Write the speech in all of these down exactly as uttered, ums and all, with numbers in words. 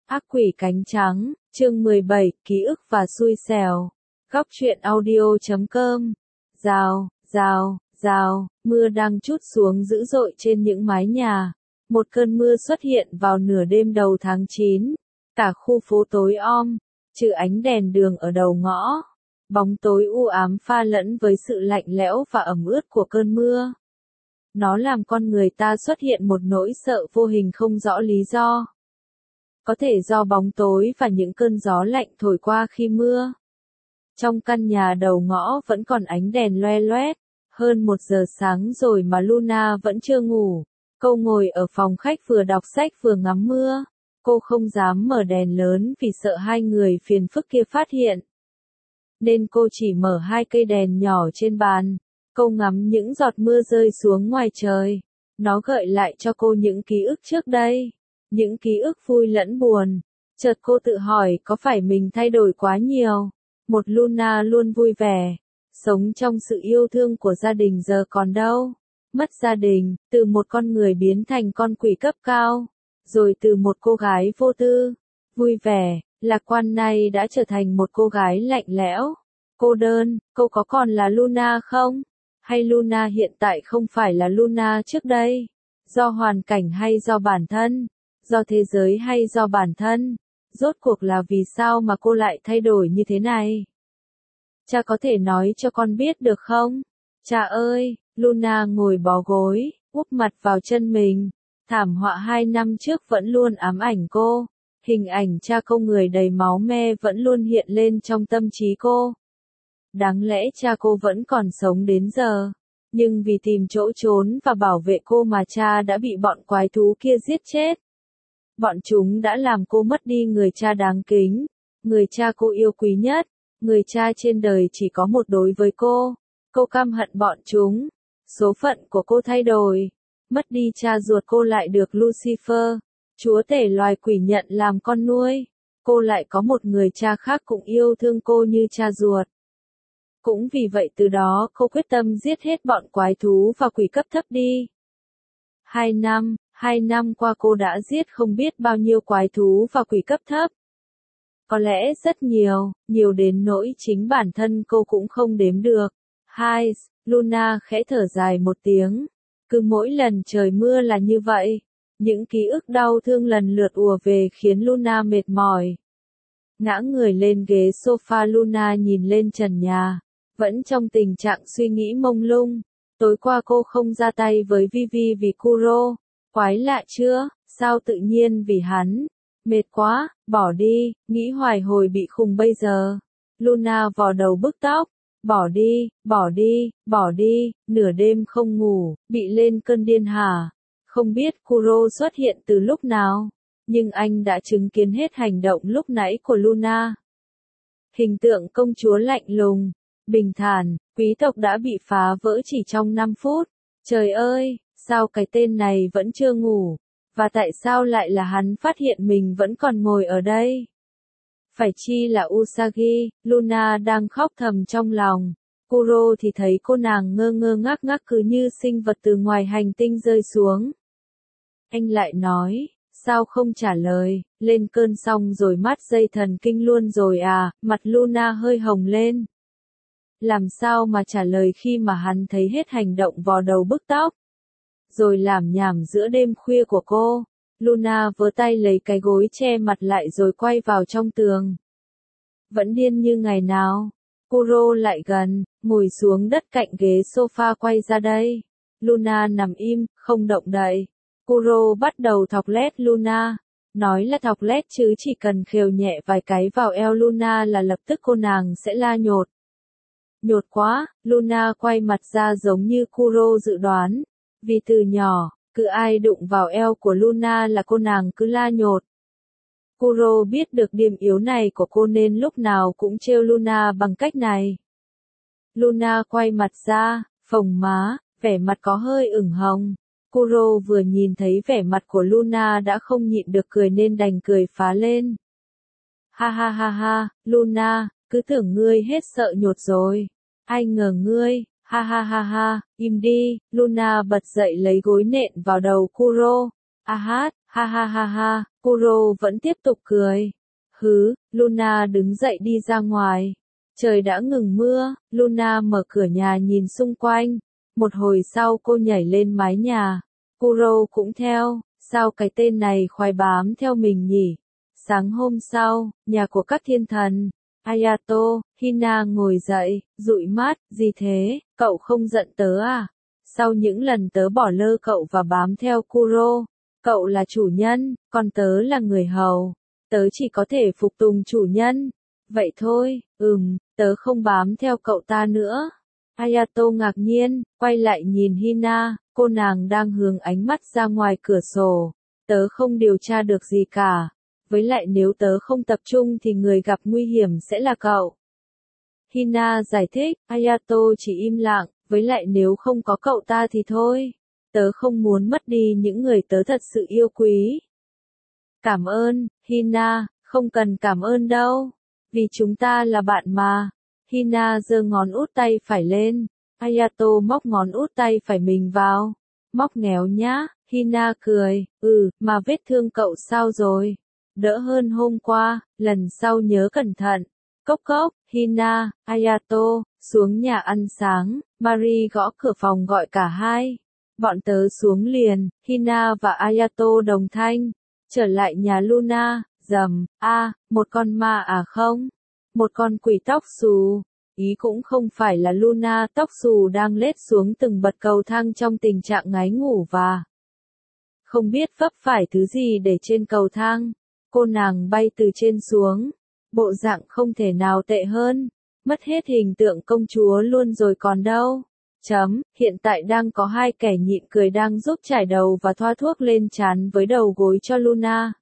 Ác quỷ cánh trắng, chương mười bảy, ký ức và xui xẻo. Góc truyện audio chấm com. Rào, rào, rào, mưa đang trút xuống dữ dội trên những mái nhà. Một cơn mưa xuất hiện vào nửa đêm đầu tháng chín. Cả khu phố tối om, trừ ánh đèn đường ở đầu ngõ. Bóng tối u ám pha lẫn với sự lạnh lẽo và ẩm ướt của cơn mưa. Nó làm con người ta xuất hiện một nỗi sợ vô hình không rõ lý do. Có thể do bóng tối và những cơn gió lạnh thổi qua khi mưa. Trong căn nhà đầu ngõ vẫn còn ánh đèn loe loét. Hơn một giờ sáng rồi mà Luna vẫn chưa ngủ. Cô ngồi ở phòng khách vừa đọc sách vừa ngắm mưa. Cô không dám mở đèn lớn vì sợ hai người phiền phức kia phát hiện. Nên cô chỉ mở hai cây đèn nhỏ trên bàn. Cô ngắm những giọt mưa rơi xuống ngoài trời. Nó gợi lại cho cô những ký ức trước đây. Những ký ức vui lẫn buồn. Chợt cô tự hỏi có phải mình thay đổi quá nhiều. Một Luna luôn vui vẻ. Sống trong sự yêu thương của gia đình giờ còn đâu. Mất gia đình, từ một con người biến thành con quỷ cấp cao. Rồi từ một cô gái vô tư, vui vẻ, lạc quan này đã trở thành một cô gái lạnh lẽo, cô đơn. Cô có còn là Luna không? Hay Luna hiện tại không phải là Luna trước đây? Do hoàn cảnh hay do bản thân? Do thế giới hay do bản thân? Rốt cuộc là vì sao mà cô lại thay đổi như thế này? Cha có thể nói cho con biết được không? Cha ơi, Luna ngồi bó gối, úp mặt vào chân mình. Thảm họa hai năm trước vẫn luôn ám ảnh cô. Hình ảnh cha cô người đầy máu me vẫn luôn hiện lên trong tâm trí cô. Đáng lẽ cha cô vẫn còn sống đến giờ. Nhưng vì tìm chỗ trốn và bảo vệ cô mà cha đã bị bọn quái thú kia giết chết. Bọn chúng đã làm cô mất đi người cha đáng kính. Người cha cô yêu quý nhất. Người cha trên đời chỉ có một đối với cô. Cô căm hận bọn chúng. Số phận của cô thay đổi. Mất đi cha ruột cô lại được Lucifer, chúa tể loài quỷ nhận làm con nuôi. Cô lại có một người cha khác cũng yêu thương cô như cha ruột. Cũng vì vậy từ đó cô quyết tâm giết hết bọn quái thú và quỷ cấp thấp đi. Hai năm, hai năm qua cô đã giết không biết bao nhiêu quái thú và quỷ cấp thấp. Có lẽ rất nhiều, nhiều đến nỗi chính bản thân cô cũng không đếm được. Hai, Luna khẽ thở dài một tiếng. Cứ mỗi lần trời mưa là như vậy. Những ký ức đau thương lần lượt ùa về khiến Luna mệt mỏi. Ngã người lên ghế sofa, Luna nhìn lên trần nhà. Vẫn trong tình trạng suy nghĩ mông lung. Tối qua cô không ra tay với Vivi vì Kuro. Quái lạ chưa, sao tự nhiên vì hắn. Mệt quá, bỏ đi, nghĩ hoài hồi bị khùng bây giờ. Luna vò đầu bứt tóc. Bỏ đi, bỏ đi, bỏ đi, nửa đêm không ngủ, bị lên cơn điên hả? Không biết Kuro xuất hiện từ lúc nào, nhưng anh đã chứng kiến hết hành động lúc nãy của Luna. Hình tượng công chúa lạnh lùng, bình thản, quý tộc đã bị phá vỡ chỉ trong năm phút. Trời ơi, sao cái tên này vẫn chưa ngủ? Và tại sao lại là hắn phát hiện mình vẫn còn ngồi ở đây? Phải chi là Usagi, Luna đang khóc thầm trong lòng. Kuro thì thấy cô nàng ngơ ngơ ngác ngác cứ như sinh vật từ ngoài hành tinh rơi xuống. Anh lại nói, sao không trả lời, lên cơn xong rồi mắt dây thần kinh luôn rồi à, mặt Luna hơi hồng lên. Làm sao mà trả lời khi mà hắn thấy hết hành động vò đầu bứt tóc. Rồi làm nhảm giữa đêm khuya của cô. Luna vớ tay lấy cái gối che mặt lại rồi quay vào trong tường. Vẫn điên như ngày nào. Kuro lại gần, ngồi xuống đất cạnh ghế sofa quay ra đây. Luna nằm im, không động đậy. Kuro bắt đầu thọc lét Luna. Nói là thọc lét chứ chỉ cần khều nhẹ vài cái vào eo Luna là lập tức cô nàng sẽ la nhột. Nhột quá, Luna quay mặt ra giống như Kuro dự đoán. Vì từ nhỏ, cứ ai đụng vào eo của Luna là cô nàng cứ la nhột. Kuro biết được điểm yếu này của cô nên lúc nào cũng trêu Luna bằng cách này. Luna quay mặt ra, phồng má, vẻ mặt có hơi ửng hồng. Kuro vừa nhìn thấy vẻ mặt của Luna đã không nhịn được cười nên đành cười phá lên. Ha ha ha ha, Luna, cứ tưởng ngươi hết sợ nhột rồi. Ai ngờ ngươi, ha ha ha ha, im đi, Luna bật dậy lấy gối nện vào đầu Kuro. A hát, Ha ha ha ha, Kuro vẫn tiếp tục cười. Hứ, Luna đứng dậy đi ra ngoài. Trời đã ngừng mưa, Luna mở cửa nhà nhìn xung quanh. Một hồi sau cô nhảy lên mái nhà. Kuro cũng theo, sao cái tên này khoái bám theo mình nhỉ? Sáng hôm sau, nhà của các thiên thần. Ayato, Hina ngồi dậy, dụi mắt, gì thế, cậu không giận tớ à? Sau những lần tớ bỏ lơ cậu và bám theo Kuro, cậu là chủ nhân, còn tớ là người hầu. Tớ chỉ có thể phục tùng chủ nhân. Vậy thôi, ừm, tớ không bám theo cậu ta nữa. Ayato ngạc nhiên, quay lại nhìn Hina, cô nàng đang hướng ánh mắt ra ngoài cửa sổ. Tớ không điều tra được gì cả. Với lại nếu tớ không tập trung thì người gặp nguy hiểm sẽ là cậu. Hina giải thích, Ayato chỉ im lặng, với lại nếu không có cậu ta thì thôi. Tớ không muốn mất đi những người tớ thật sự yêu quý. Cảm ơn, Hina, không cần cảm ơn đâu. Vì chúng ta là bạn mà. Hina giơ ngón út tay phải lên. Ayato móc ngón út tay phải mình vào. Móc nghèo nhá, Hina cười, ừ, mà vết thương cậu sao rồi? Đỡ hơn hôm qua, lần sau nhớ cẩn thận. Cốc cốc, Hina, Ayato, xuống nhà ăn sáng, Mari gõ cửa phòng gọi cả hai. Bọn tớ xuống liền, Hina và Ayato đồng thanh. Trở lại nhà Luna, rầm, a, à, một con ma à không? Một con quỷ tóc xù. Ý cũng không phải là Luna tóc xù đang lết xuống từng bậc cầu thang trong tình trạng ngái ngủ và không biết vấp phải thứ gì để trên cầu thang. Cô nàng bay từ trên xuống. Bộ dạng không thể nào tệ hơn. Mất hết hình tượng công chúa luôn rồi còn đâu. Chấm, hiện tại đang có hai kẻ nhịn cười đang giúp trải đầu và thoa thuốc lên trán với đầu gối cho Luna.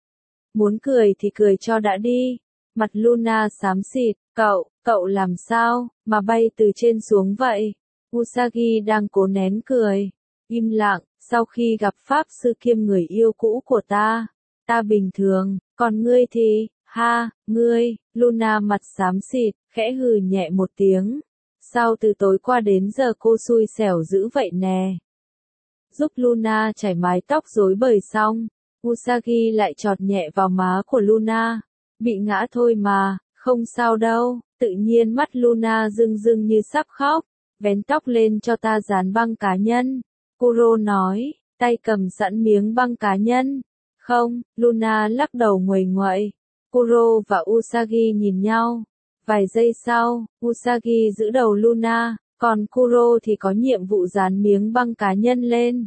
Muốn cười thì cười cho đã đi. Mặt Luna xám xịt, cậu, cậu làm sao, mà bay từ trên xuống vậy? Usagi đang cố nén cười. Im lặng, sau khi gặp Pháp sư kiêm người yêu cũ của ta. Ta bình thường, còn ngươi thì, ha, ngươi, Luna mặt xám xịt, khẽ hừ nhẹ một tiếng. Sao từ tối qua đến giờ cô xui xẻo dữ vậy nè? Giúp Luna chải mái tóc rối bời xong, Usagi lại chọt nhẹ vào má của Luna. Bị ngã thôi mà, không sao đâu, tự nhiên mắt Luna rưng rưng như sắp khóc. Vén tóc lên cho ta dán băng cá nhân. Kuro nói, tay cầm sẵn miếng băng cá nhân. Không, Luna lắc đầu nguầy nguậy. Kuro và Usagi nhìn nhau. Vài giây sau, Usagi giữ đầu Luna, còn Kuro thì có nhiệm vụ dán miếng băng cá nhân lên.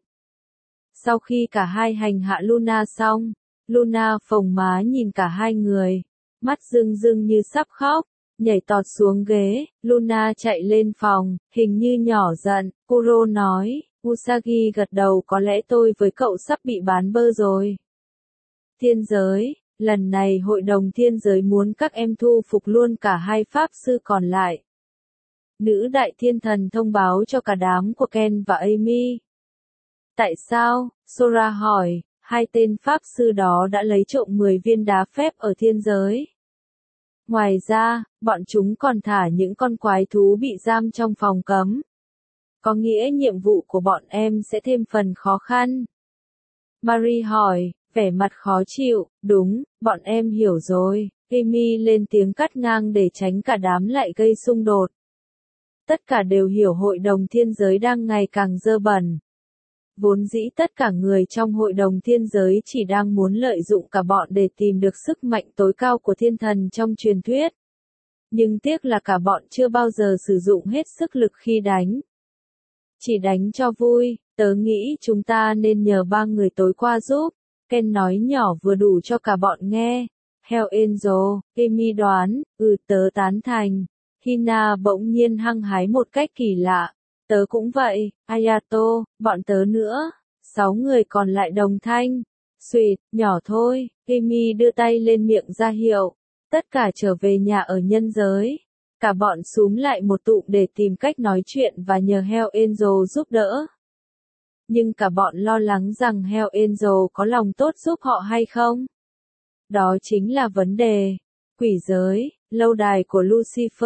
Sau khi cả hai hành hạ Luna xong, Luna phồng má nhìn cả hai người, mắt rưng rưng như sắp khóc, nhảy tọt xuống ghế, Luna chạy lên phòng, hình như nhỏ giận, Kuro nói, Usagi gật đầu có lẽ tôi với cậu sắp bị bán bơ rồi. Thiên giới, lần này hội đồng thiên giới muốn các em thu phục luôn cả hai pháp sư còn lại. Nữ đại thiên thần thông báo cho cả đám của Ken và Amy. Tại sao? Sora hỏi, hai tên pháp sư đó đã lấy trộm mười viên đá phép ở thiên giới. Ngoài ra, bọn chúng còn thả những con quái thú bị giam trong phòng cấm. Có nghĩa nhiệm vụ của bọn em sẽ thêm phần khó khăn. Marie hỏi, vẻ mặt khó chịu, đúng, bọn em hiểu rồi. Amy lên tiếng cắt ngang để tránh cả đám lại gây xung đột. Tất cả đều hiểu hội đồng thiên giới đang ngày càng dơ bẩn. Vốn dĩ tất cả người trong hội đồng thiên giới chỉ đang muốn lợi dụng cả bọn để tìm được sức mạnh tối cao của thiên thần trong truyền thuyết. Nhưng tiếc là cả bọn chưa bao giờ sử dụng hết sức lực khi đánh. Chỉ đánh cho vui, tớ nghĩ chúng ta nên nhờ ba người tối qua giúp. Ken nói nhỏ vừa đủ cho cả bọn nghe. Hell Angel, Amy đoán, ừ tớ tán thành. Hina bỗng nhiên hăng hái một cách kỳ lạ. Tớ cũng vậy, Ayato, bọn tớ nữa. Sáu người còn lại đồng thanh. Xuyệt, nhỏ thôi, Amy đưa tay lên miệng ra hiệu. Tất cả trở về nhà ở nhân giới. Cả bọn xúm lại một tụm để tìm cách nói chuyện và nhờ Hell Angel giúp đỡ. Nhưng cả bọn lo lắng rằng Hell Angel có lòng tốt giúp họ hay không? Đó chính là vấn đề. Quỷ giới, lâu đài của Lucifer,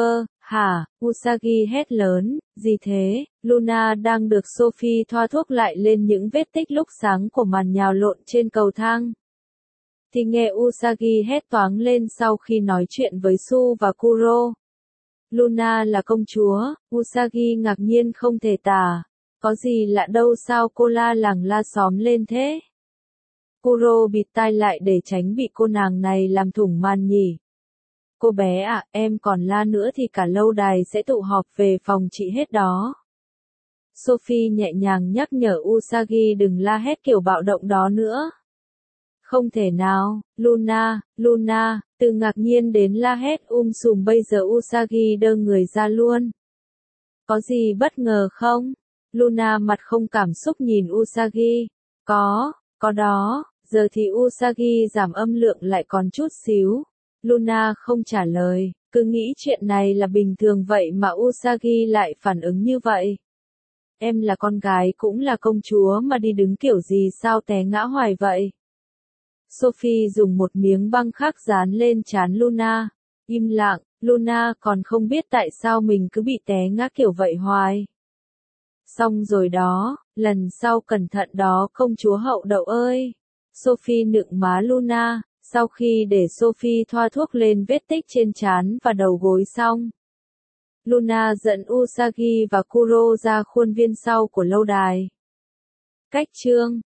Hả, Usagi hét lớn, gì thế? Luna đang được Sophie thoa thuốc lại lên những vết tích lúc sáng của màn nhào lộn trên cầu thang. Thì nghe Usagi hét toáng lên sau khi nói chuyện với Su và Kuro. Luna là công chúa, Usagi ngạc nhiên không thể tả. Có gì lạ đâu, sao cô la làng la xóm lên thế? Kuro bịt tai lại để tránh bị cô nàng này làm thủng màn nhỉ. Cô bé ạ, à, em còn la nữa thì cả lâu đài sẽ tụ họp về phòng chị hết đó. Sophie nhẹ nhàng nhắc nhở Usagi đừng la hét kiểu bạo động đó nữa. Không thể nào, Luna, Luna, từ ngạc nhiên đến la hét um sùm bây giờ Usagi đơ người ra luôn. Có gì bất ngờ không? Luna mặt không cảm xúc nhìn Usagi. Có, có đó, giờ thì Usagi giảm âm lượng lại còn chút xíu. Luna không trả lời, cứ nghĩ chuyện này là bình thường vậy mà Usagi lại phản ứng như vậy. Em là con gái cũng là công chúa mà đi đứng kiểu gì sao té ngã hoài vậy? Sophie dùng một miếng băng khác dán lên trán Luna. Im lặng, Luna còn không biết tại sao mình cứ bị té ngã kiểu vậy hoài. Xong rồi đó, lần sau cẩn thận đó công chúa hậu đậu ơi. Sophie nựng má Luna, sau khi để Sophie thoa thuốc lên vết tích trên trán và đầu gối xong. Luna dẫn Usagi và Kuro ra khuôn viên sau của lâu đài. Cách chương